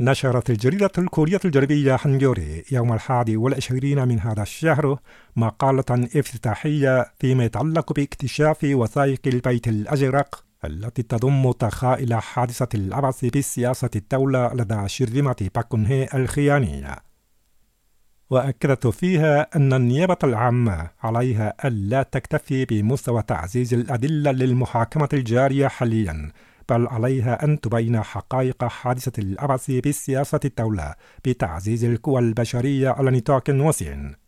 نشرت الجريدة الكورية الجنوبية هانجوري يوم 21 من هذا الشهر مقالة افتتاحية فيما يتعلق باكتشاف وثائق البيت الأزرق التي تضم تخائل حادثة العبث بسياسة الدولة لدى شرذمة باك كون هي الخيانية. وأكدت فيها أن النيابة العامة عليها ألا تكتفي بمستوى تعزيز الأدلة للمحاكمة الجارية حاليا، بل عليها أن تبين حقائق حادثة العبث بسياسة الدولة بتعزيز القوى البشرية على نطاق واسع.